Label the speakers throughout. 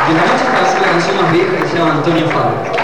Speaker 1: De la noche para hacer la canción más vieja que se llama Antonio Fabio.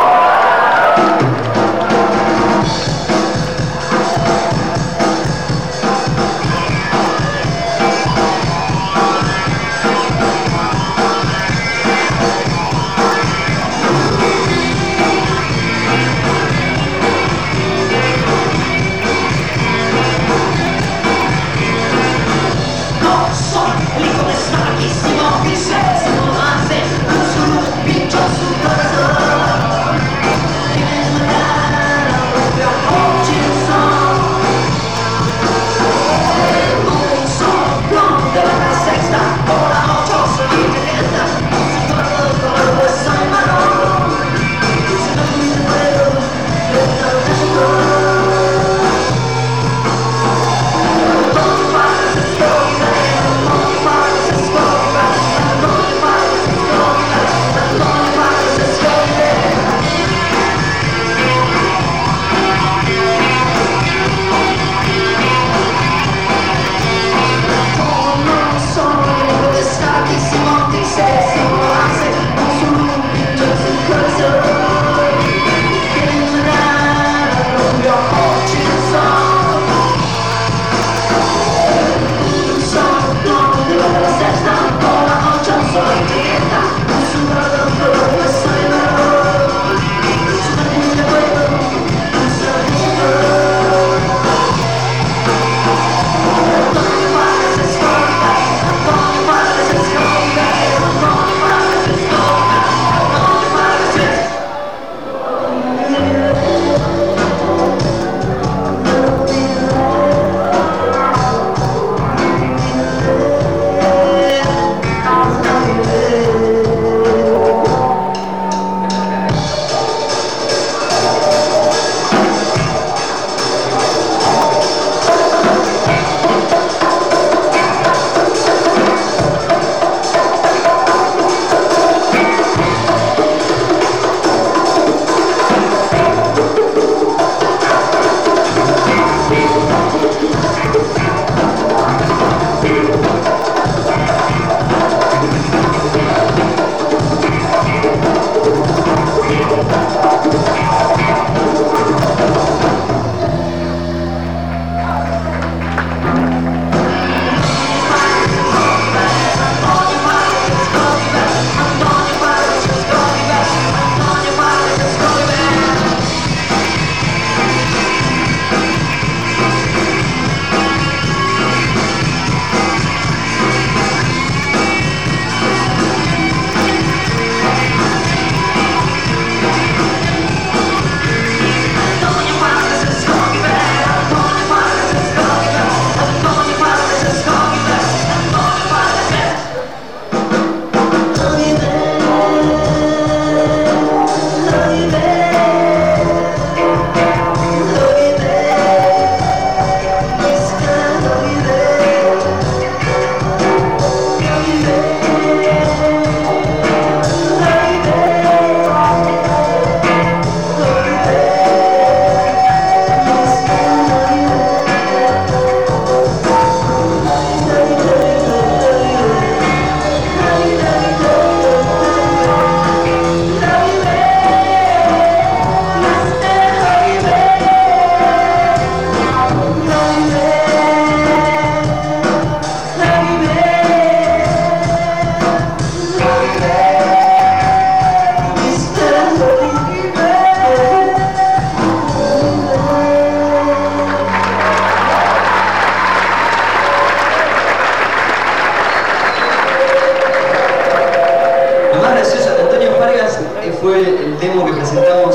Speaker 1: Fue el demo que presentamos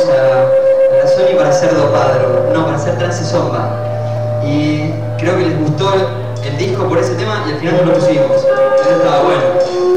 Speaker 1: a la Sony para hacer Dopadro, no, para hacer Trance Zomba. Y creo que les gustó el disco por ese tema y al final no lo pusimos. Eso estaba bueno.